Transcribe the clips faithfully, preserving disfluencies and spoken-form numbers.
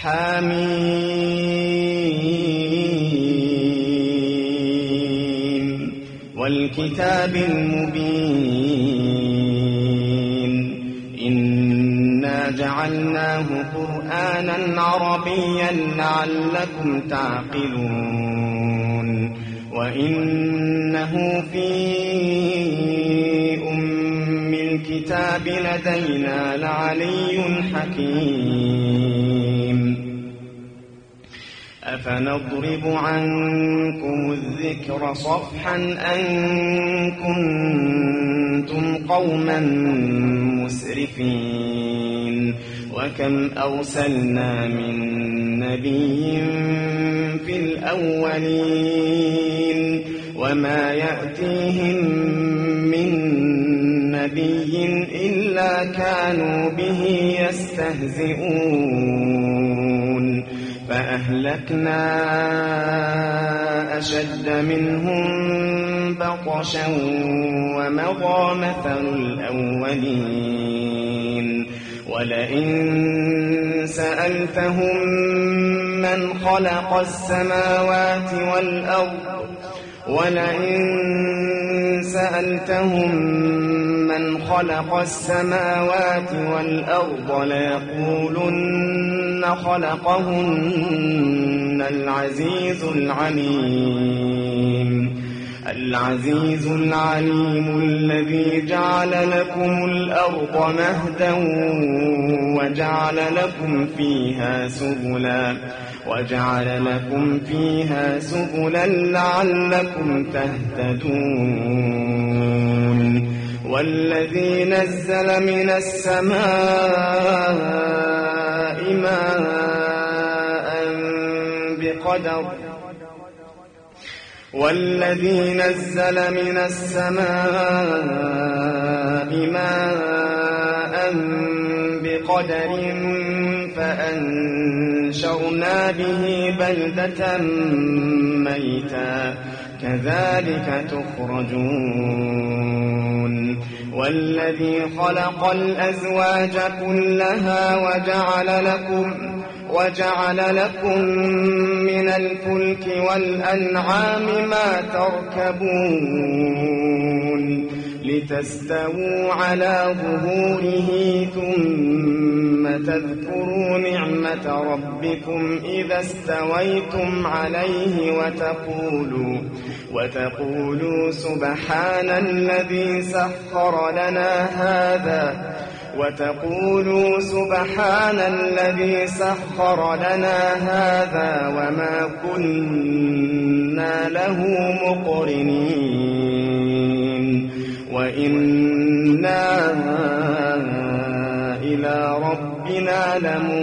حميم والكتاب المبين إنا جعلناه قرآنا عربيا لعلكم تعقلون وإنه في أم الكتاب لدينا لعلي حكيم أفنضرب عنكم الذكر صفحا أن كنتم قوما مسرفين وكم أرسلنا من نبي في الأولين وما يأتيهم من نبي إلا كانوا به يستهزئون فأهلكنا أشد منهم بطشا ومضى مثل الأولين ولئن سألتهم من خلق السماوات والأرض ولئن سألتهم من خلق السماوات والأرض ليقولن خلقهن العزيز العليم العزيز العليم الذي جعل لكم الأرض مهدا وجعل لكم فيها سبلا وجعل لكم فيها سبلا لعلكم تهتدون والذي نزل من السماء ماء بقدر والذي نزل من السماء ماء بقدر فأنشرنا به بلدة ميتا كذلك تخرجون والذي خلق الأزواج كلها وجعل لكم وجعل لكم من الفلك والأنعام ما تركبون لتستووا على ظهوره ثم تذكروا نعمة ربكم إذا استويتم عليه وتقولوا وتقولوا سبحان الذي سخر لنا هذا وتقولوا سبحان الذي سخر لنا هذا وما كنا له مقرنين وإنا إلى ربنا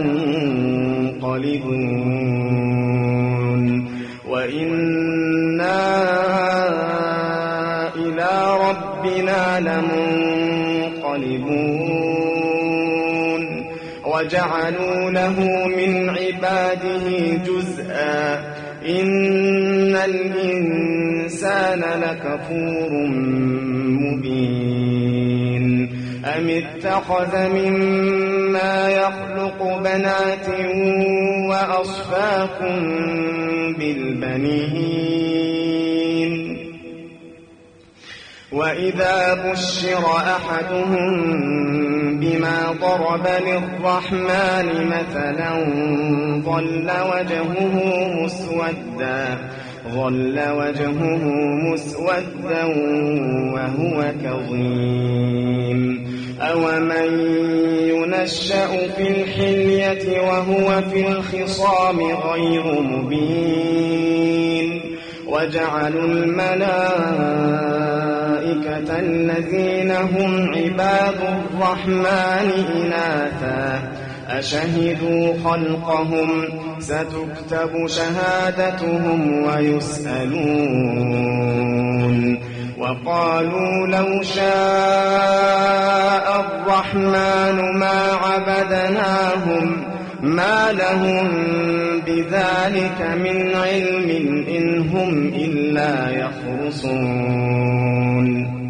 لمنقلبون وإنا إلى ربنا لمنقلبون وجعلوا له من عباده جزءا إن الإنسان لكفور مبين أم اتخذ مما يخلق بنات وأصفاكم بالبنين وإذا بشر أحدهم بما ضرب للرحمن مثلا ظل وجهه مسودا ظل وجهه مسودا وهو كظيم أومن ينشأ في الحلية وهو في الخصام غير مبين وجعلوا الملائكة الذين هم عباد الرحمن إناثا أشهدوا خلقهم ستكتب شهادتهم ويسألون وقالوا لو شاء الرحمن ما عبدناهم ما لهم بذلك من علم إن هم إلا يخرصون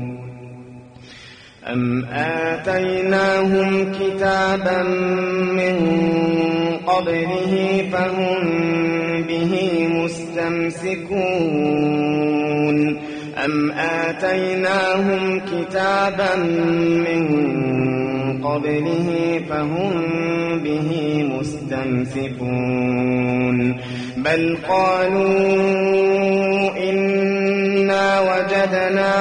أم آتيناهم كتابا من قبله فهم به مستمسكون أم آتيناهم كتابا من قبله فهم به مستمسكون بل قالوا إنا وجدنا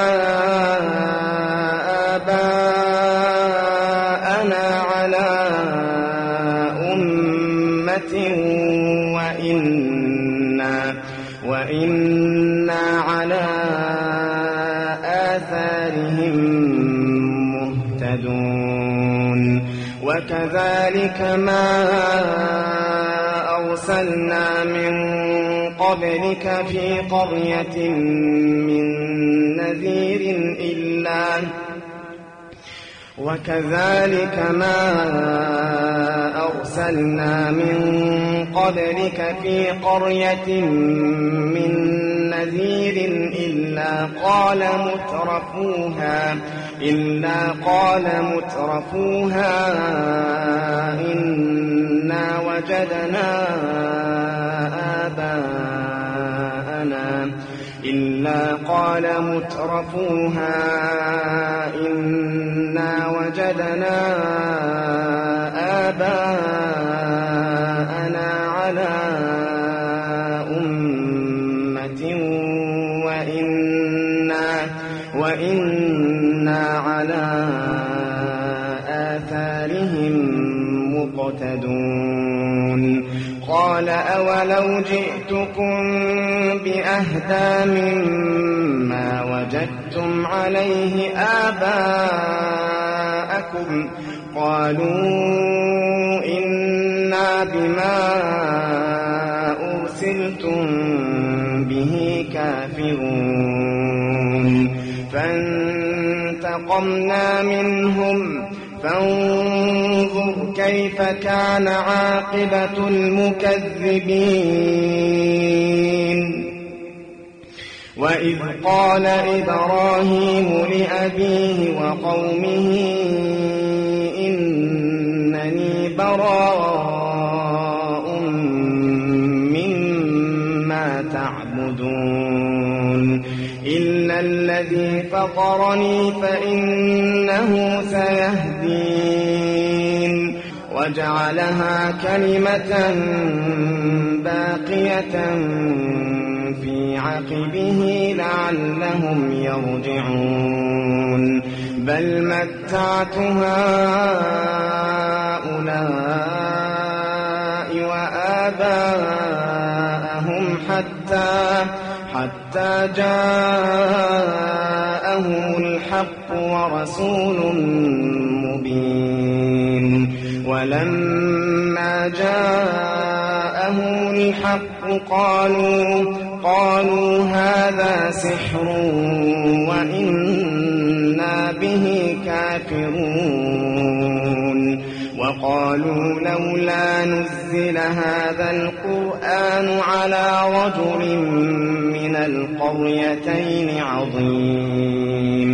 آباءنا على أمة وإنا, وإنا على آثارهم مهتدون وكذلك ما أرسلنا من قبلك في قرية من نذير إلا وكذلك ما أرسلنا من قبلك في قرية من نذير إلا قال مترفوها إلا قال مترفوها إنا وجدنا آباءنا إلا قال مترفوها إنا وجدنا آباءنا على أمة وإنا, وإنا على آثارهم مقتدون قال أولو جئتكم بأهدى مما وجدتم عليه آباءكم قالوا إنا بما أرسلتم به كافرون فانتقمنا منهم فانظر كيف كان عاقبة المكذبين وإذ قال إبراهيم لأبيه وقومه إنني براء مما تعبدون إلا الذي فطرني فإنه سيهدين وجعلها كلمة باقية في عقبه لعلهم يرجعون بل متعت هؤلاء وآباءهم حتى حتى جاءهم الحق ورسول مبين ولما جاءهم الحق قالوا قالوا هذا سحر وإنا به كافرون وقالوا لولا نزل هذا القرآن على رجل من القريتين عظيم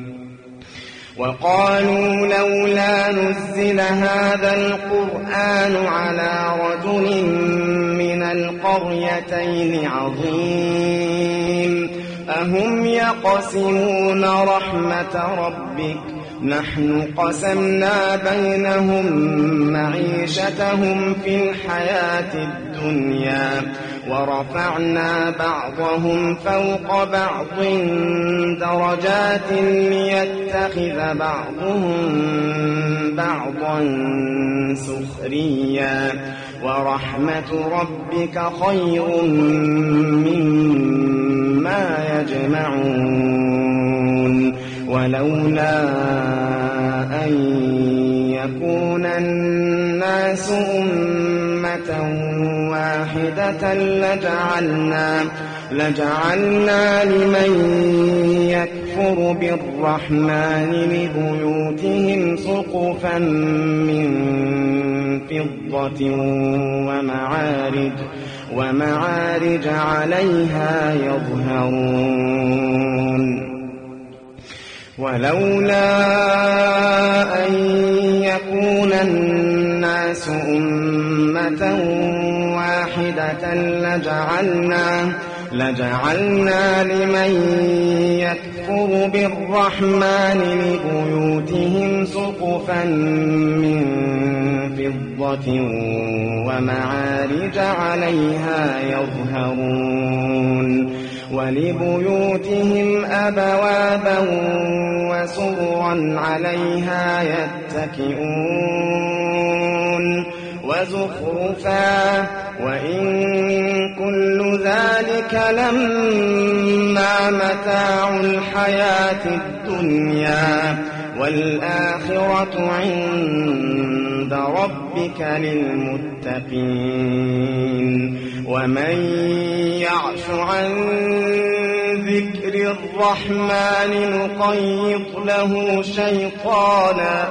وقالوا لولا نزل هذا القرآن على رجل من القريتين عظيم أهم يقسمون رحمة ربك نحن قسمنا بينهم معيشتهم في الحياة الدنيا ورفعنا بعضهم فوق بعض درجات ليتخذ بعضهم بعضا سخريا ورحمة ربك خير مما يجمعون ولولا أن يكون الناس أمة واحدة لجعلنا, لجعلنا لمن يكفر بالرحمن لبيوتهم سقفا من فضة ومعارج, ومعارج عليها يظهرون ولولا أن يكون الناس الناس أمة واحدة لجعلنا, لجعلنا لمن يكفر بالرحمن لبيوتهم سقفا من فضة ومعارج عليها يظهرون ولبيوتهم أبوابا وسررا عليها يتكئون وزخرفا وإن كل ذلك لما متاع الحياة الدنيا والآخرة عند ربك للمتقين ومن يعش عن ذكر الرحمن نقيض له شيطانا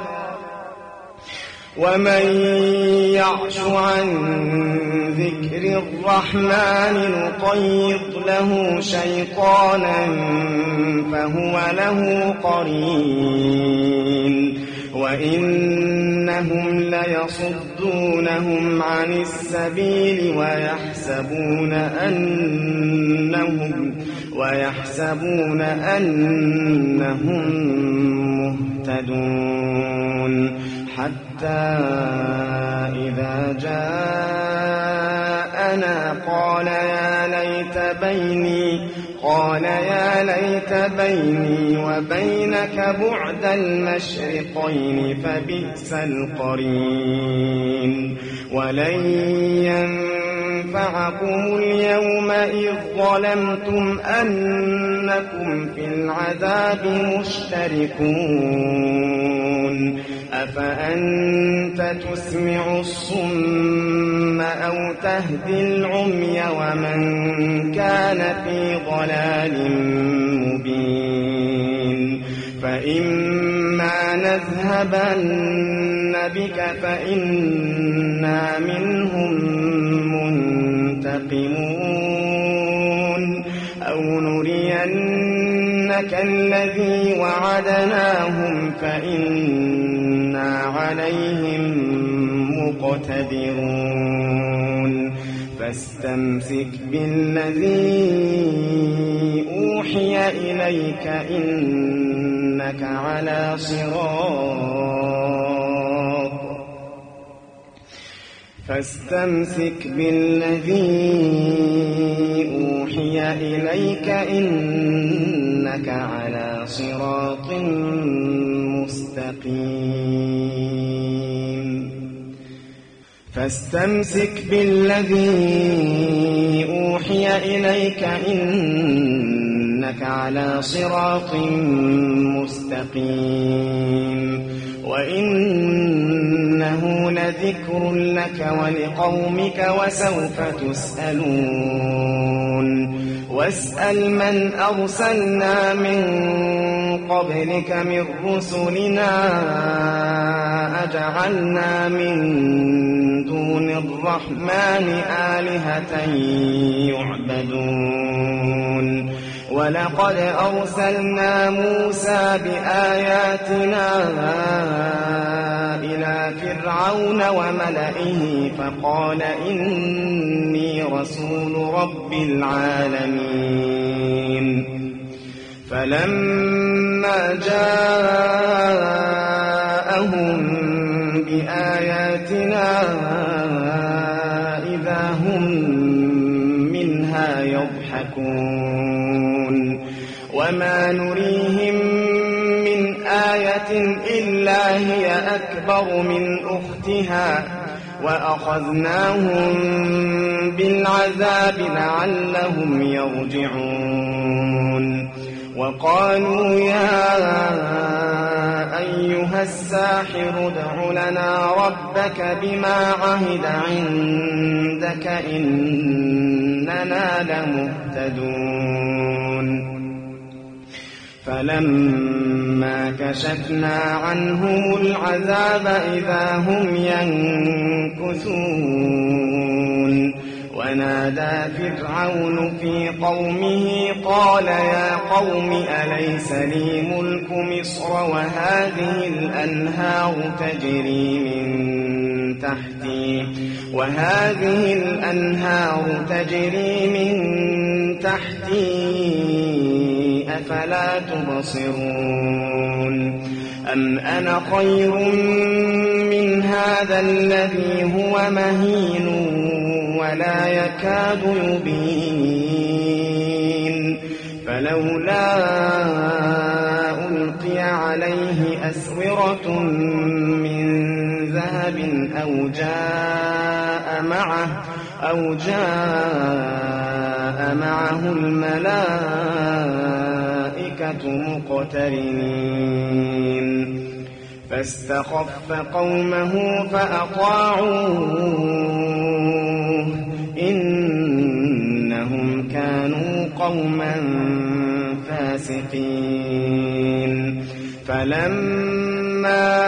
ومن يعش عن ذكر الرحمن نقيض له شيطانا فهو له قرين وإنهم ليصدونهم عن السبيل ويحسبون أنهم ويحسبون أنهم مهتدون حتى إذا جاءنا قال يا ليت بيني قال يا ليت بيني وبينك بعد المشرقين فبئس القرين ولن ينفعكم اليوم إذ ظلمتم أنكم في العذاب مشتركون أفأنت تسمع الصم أو تهدي العمي ومن كان في ضلال مبين فإما نذهبن بك فإنا منهم منتقمون أو نرينك الذي وعدناهم فإنا عليهم مقتدرون فاستمسك بالذي أوحي إليك إنك على صراط فاستمسك بالذي أوحي إليك إنك على صراط مستقيم فاستمسك بالذي أوحي إليك إنك على صراط مستقيم وإنه لذكر لك ولقومك وسوف تسألون واسأل من أرسلنا من قبلك من رسلنا أجعلنا من دون الرحمن آلهة يعبدون ولقد أرسلنا موسى بآياتنا إلى فرعون وملئه فقال إني رسول رب العالمين فلما جاءهم بآياتنا إذا هم منها يضحكون وما نريهم من آية إلا هي أكبر من أختها وأخذناهم بالعذاب لعلهم يرجعون وقالوا يا أيها الساحر ادع لنا ربك بما عهد عندك إننا لمهتدون فلما كشفنا عنهم العذاب إذا هم ينكثون ونادى فرعون في قومه قال يا قوم أليس لي ملك مصر وهذه الأنهار تجري من تحتي وهذه الأنهار تجري من تحتي أفلا تبصرون أم أنا خير من هذا الذي هو مهين ولا يكاد يبين فلولا ألقي عليه أسورة من ذهب أو جاء معه أو جاء معه الملائكة مقترنين فاستخف قومه فأطاعوه إنهم كانوا قوما فاسقين فلما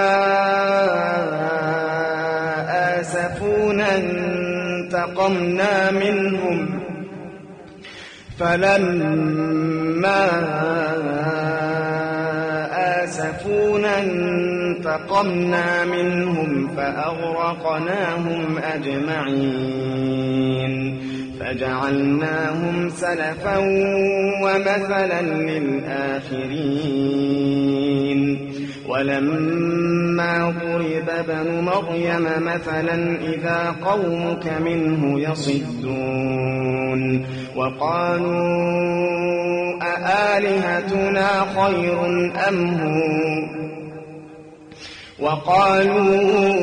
آسفونا انتقمنا منهم فلما آسفونا انتقمنا منهم فأغرقناهم أجمعين فجعلناهم سلفا ومثلا للآخرين ولما ضرب ابن مريم مثلا إذا قومك منه يصدون وقالوا أآلهتنا خير أم هو وقالوا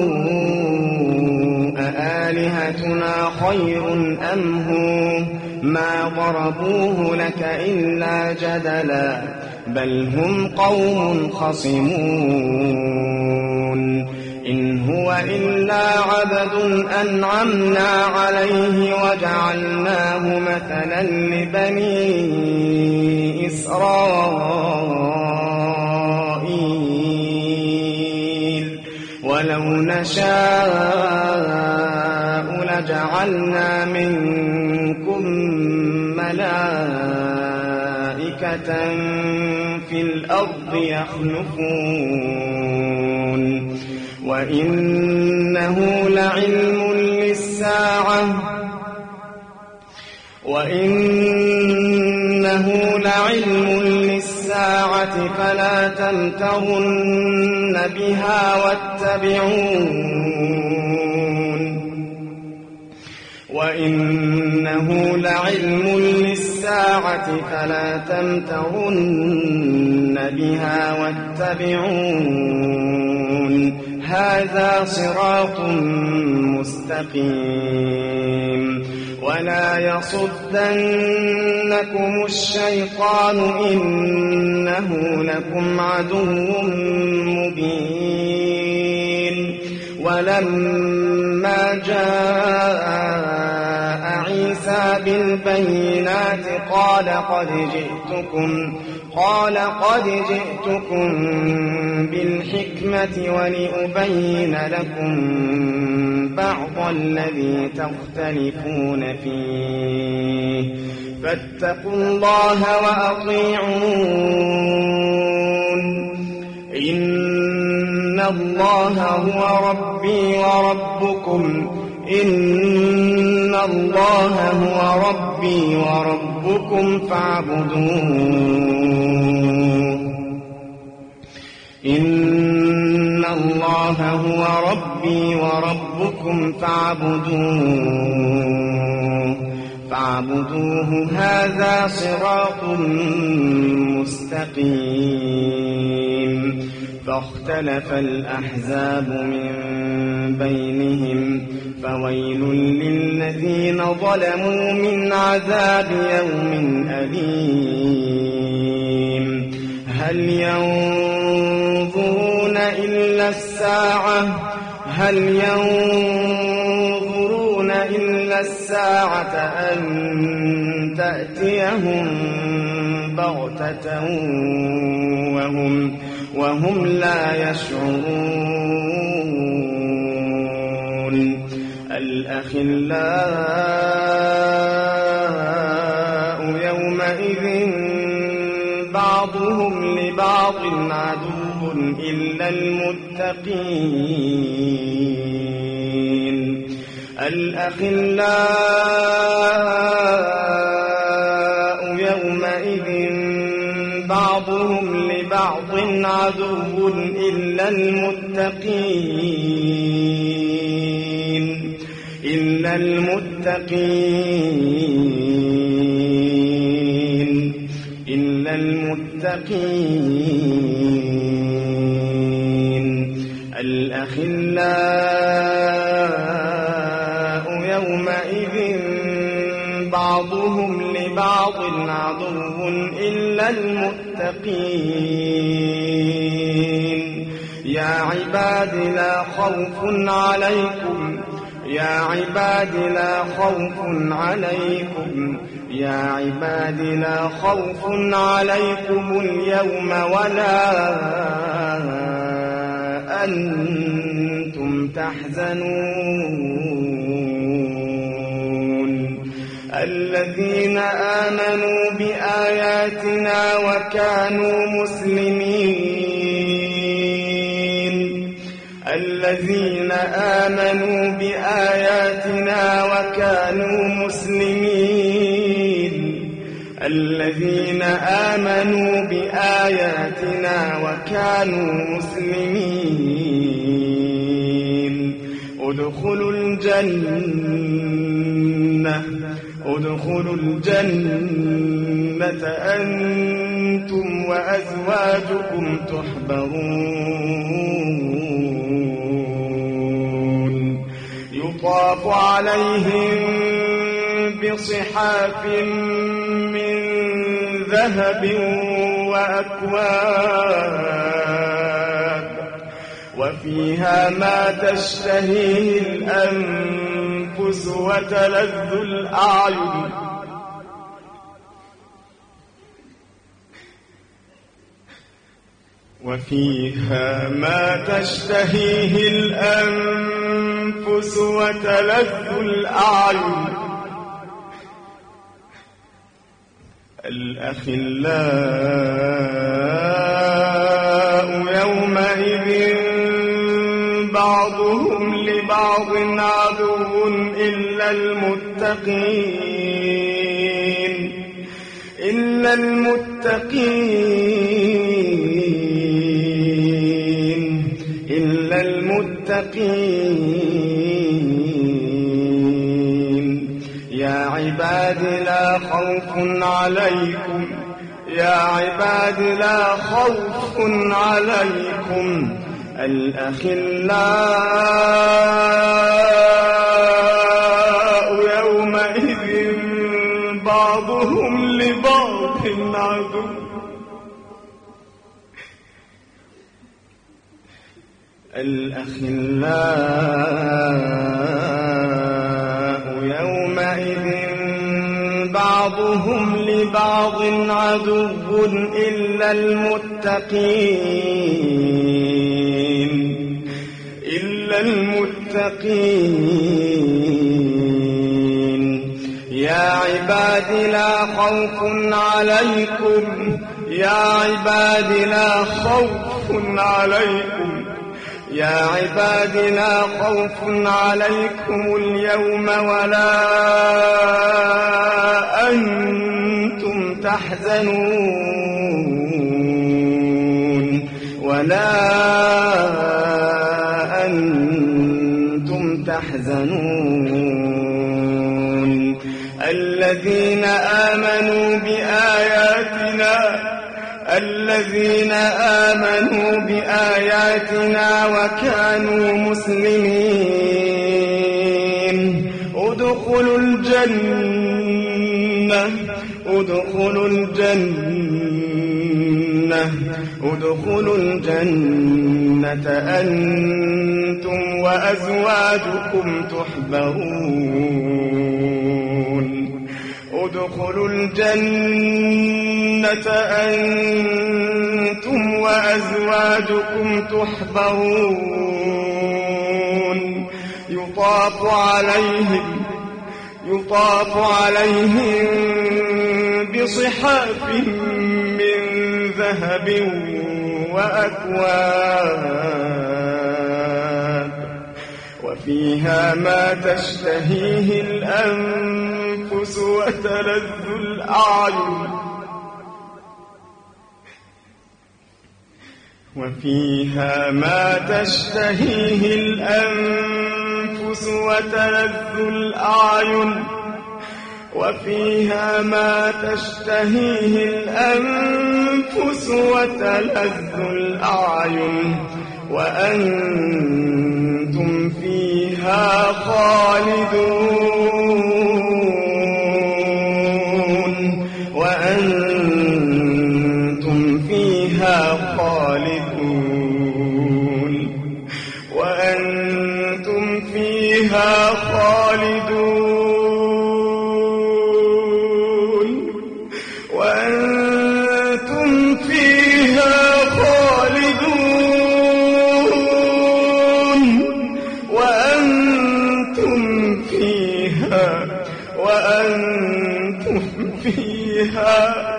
أآلهتنا خير أم هو ما ضربوه لك إلا جدلا بل هم قوم خصمون إن هو إلا عبد أنعمنا عليه وجعلناه مثلا لبني إسرائيل ولو نشاء لجعلنا منكم ملائكة في الأرض يخلفون وإنه لعلم للساعة وإنه لعلم للساعة فلا تمترن بها واتبعون وإنه لعلم للساعة فلا تمترن بها واتبعون هذا صراط مستقيم ولا يصدنكم الشيطان إنه لكم عدو مبين ولما جاء عيسى بالبينات قال قد جئتكم قال قد جئتكم بالحكمة ولأبين لكم بعض الذي تختلفون فيه فاتقوا الله وأطيعون إن الله هو ربي وربكم إن الله هو ربي وربكم فاعبدوه إن الله هو ربي وربكم فاعبدوه فاعبدوه هذا صراط مستقيم فاختلف الأحزاب من بينهم فويل للذين ظلموا من عذاب يوم أليم هل ينظرون إلا الساعة هل ينظرون إلا الساعة أن تأتيهم بغتة وهم وهم لا يشعرون الأخلاء يومئذ بعضهم لبعض عدو إلا المتقين الأخلاء يومئذ بعضهم لبعض عدو إلا المتقين إلا المتقين إلا المتقين الأخلاء يومئذ بعضهم لبعض عدو إلا المتقين يا عباد لا خوف عليكم يا عباد لا خوف عليكم يا عباد لا خوف عليكم اليوم ولا أنتم تحزنون الذين آمنوا بآياتنا وكانوا مسلمين الذين آمنوا بآياتنا وكانوا مسلمين الذين آمنوا بآياتنا وكانوا مسلمين ادخلوا الجنة ادخلوا الجنة أنتم وأزواجكم تحبرون يطاف عليهم بصحاف من ذهب وأكواب وفيها ما تشتهيه الأنفس وتلذ الأعين وفيها ما تشتهيه الأنفس وتلذ الأعين الأخلاء يومئذ بعضهم لبعض عدو إلا المتقين إلا المتقين إلا المتقين يا عباد لا خوف عليكم يا عباد لا خوف عليكم الأخلاء يومئذ بعضهم لبعض عدو الأخلاء يومئذ بعضهم لبعض عدو إلا المتقين إلا المتقين يا عباد لا خوف عليكم يا عباد لا خوف عليكم يا عباد لا خوف عليكم اليوم ولا أنتم تحزنون ولا أنتم تحزنون الذين آمنوا بآياتنا الذين آمنوا بآياتنا وكانوا مسلمين ادخلوا الجنة ادخلوا الجنة ادخلوا الجنة أنتم وأزواجكم تحبرون ادخلوا الجنة أنتم وأزواجكم تحبرون يطاف عليهم يطاف عليهم بصحاف من ذهب وأكواب وفيها ما تشتهيه الأنفس وتلذ الأعين وفيها ما تشتهيه الأنفس وتلذ الأعين وفيها ما تشتهيه الأنفس وتلذ الأعين وأنتم فيها خالدون وأنتم فيها خالدون وأنتم فيها خالدون وأنتم فيها خالدون وأنتم فيها وأنتم فيها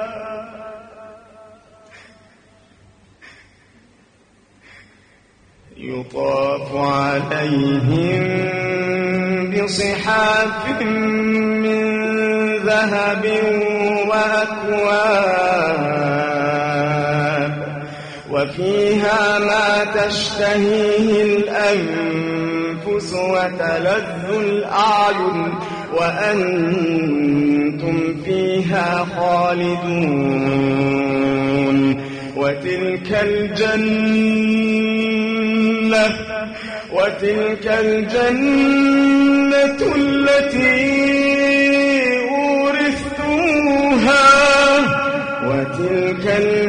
يطاف عليهم بصحاف من ذهب وأكواب وفيها ما تشتهيه الأنفس وتلذ الأعين وأنتم فيها خالدون وتلك الجنة وتلك الجنة التي أورثتموها وتلك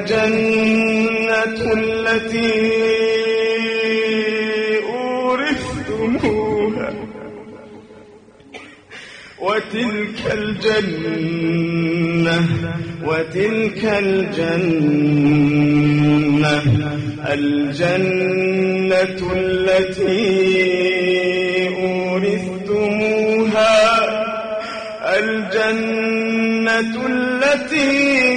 الجنة التي أورثتموها وتلك الجنة وتلك الجنة الجنة التي أورثتموها الجنة التي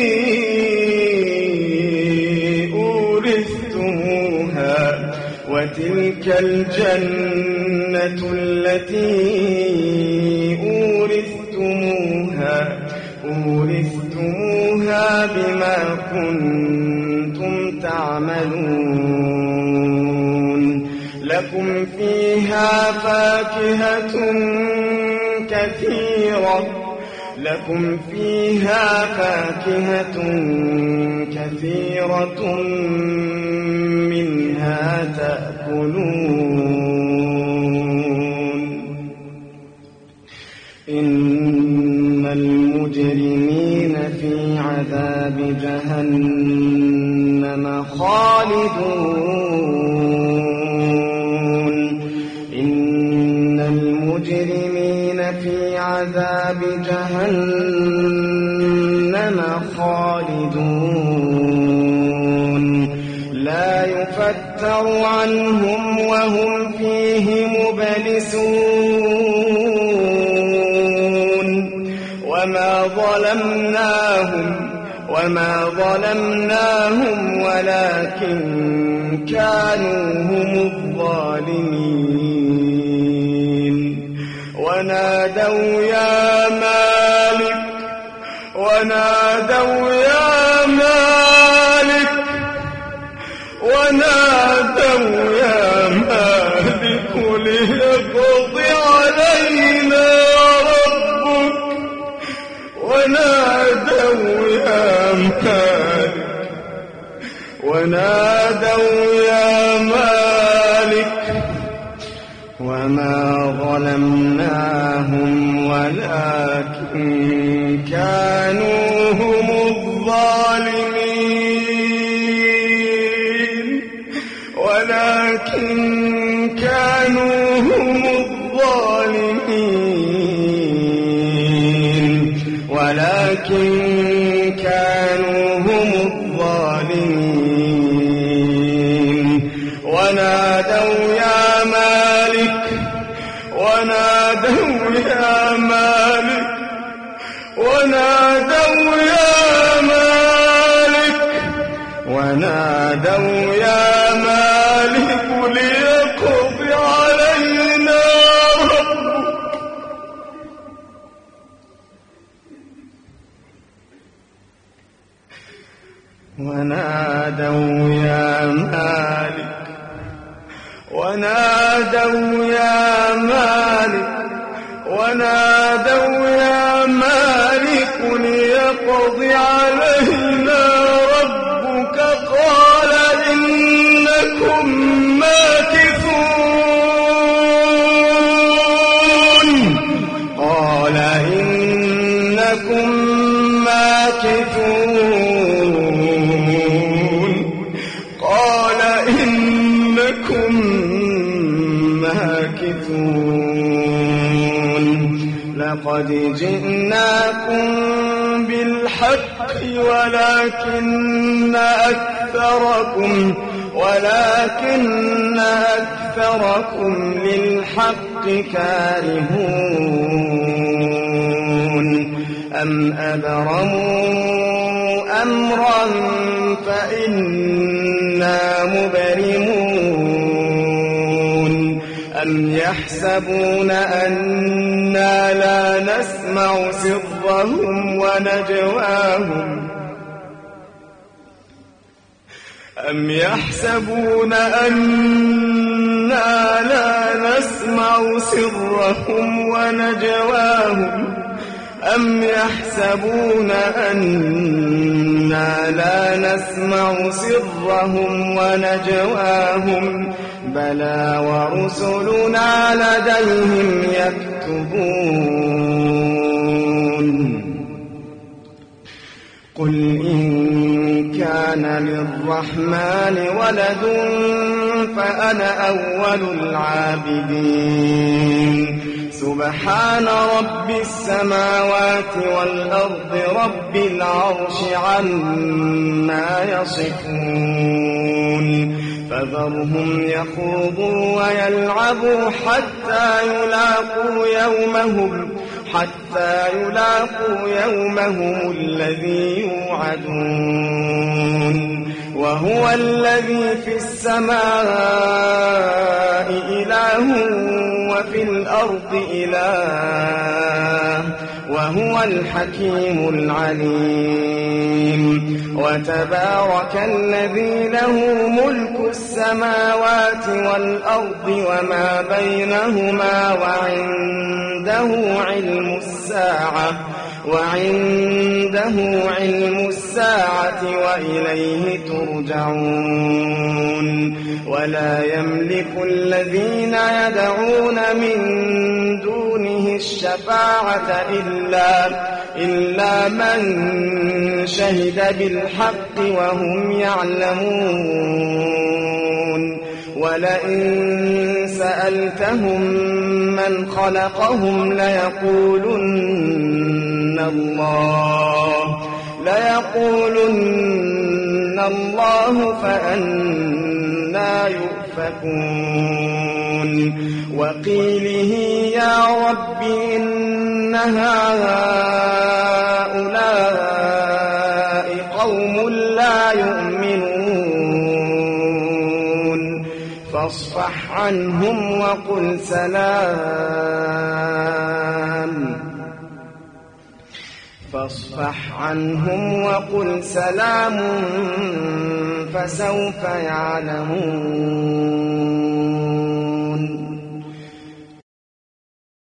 أورثتموها وتلك الجنة التي أورثتموها أورثتموها بما كنتم تعملون لكم فيها فاكهة كثيرة لكم فيها فاكهة كثيرة منها تأكلون إن المجرمين في عذاب جهنم خالدون إن المجرمين في عذاب جهنم خالدون لا يفتر عنهم وهم فيه مبلسون وما ظلمناهم وما ظلمناهم ولكن كانوا هم الظالمين ونادوا يا مالك ونادوا يا مالك ونادوا يا مالك ليقض علينا ربك ونادوا يا مالك ونادوا يا مالك وما ظلمناهم ولكن كانوا هم الظالمين ولكن كانوا هم الظالمين ولكن كانوا هم الظالمين ونادوا يا مالك ونادوا يا مالك ونادوا يا مالك ونادوا يا مالك ليقض علينا ونادوا يا مالك ونادوا يا مالك ونادوا يا مالك ليقض علينا ربك قال إنكم ماكثون قال إنكم ماكثون قال إنكم ماكثون لقد جئناكم بالحق ولكن أكثركم ولكن أكثركم للحق كارهون أم أبرموا أمرا فإنا مبرمون أم يحسبون أنا لا نسمع سرهم ونجواهم أم يحسبون أنا لا نسمع سرهم ونجواهم أم يحسبون أنا لا نسمع سرهم ونجواهم بلى ورسلنا لديهم يكتبون قل إن كان للرحمن ولد فأنا أول العابدين سبحان رب السماوات والأرض رب العرش عما يصفون فذرهم يخوضوا ويلعبوا حتى يلاقوا يومهم حتى يلاقوا يومهم الذي يوعدون وهو الذي في السماء إله وفي الأرض إله وهو الحكيم العليم وتبارك الذي له ملك السماوات والأرض وما بينهما وعنده علم الساعة وعنده علم الساعة وإليه ترجعون ولا يملك الذين يدعون من دونه الشفاعة إلا إلا من شهد بالحق وهم يعلمون ولئن سألتهم من خلقهم ليقولن الله ليقولن الله فأنا يؤفكون وقيله يا رب إن هؤلاء قوم لا يؤمنون فاصفح عنهم وقل سلام فاصفح عنهم وقل سلام فسوف يعلمون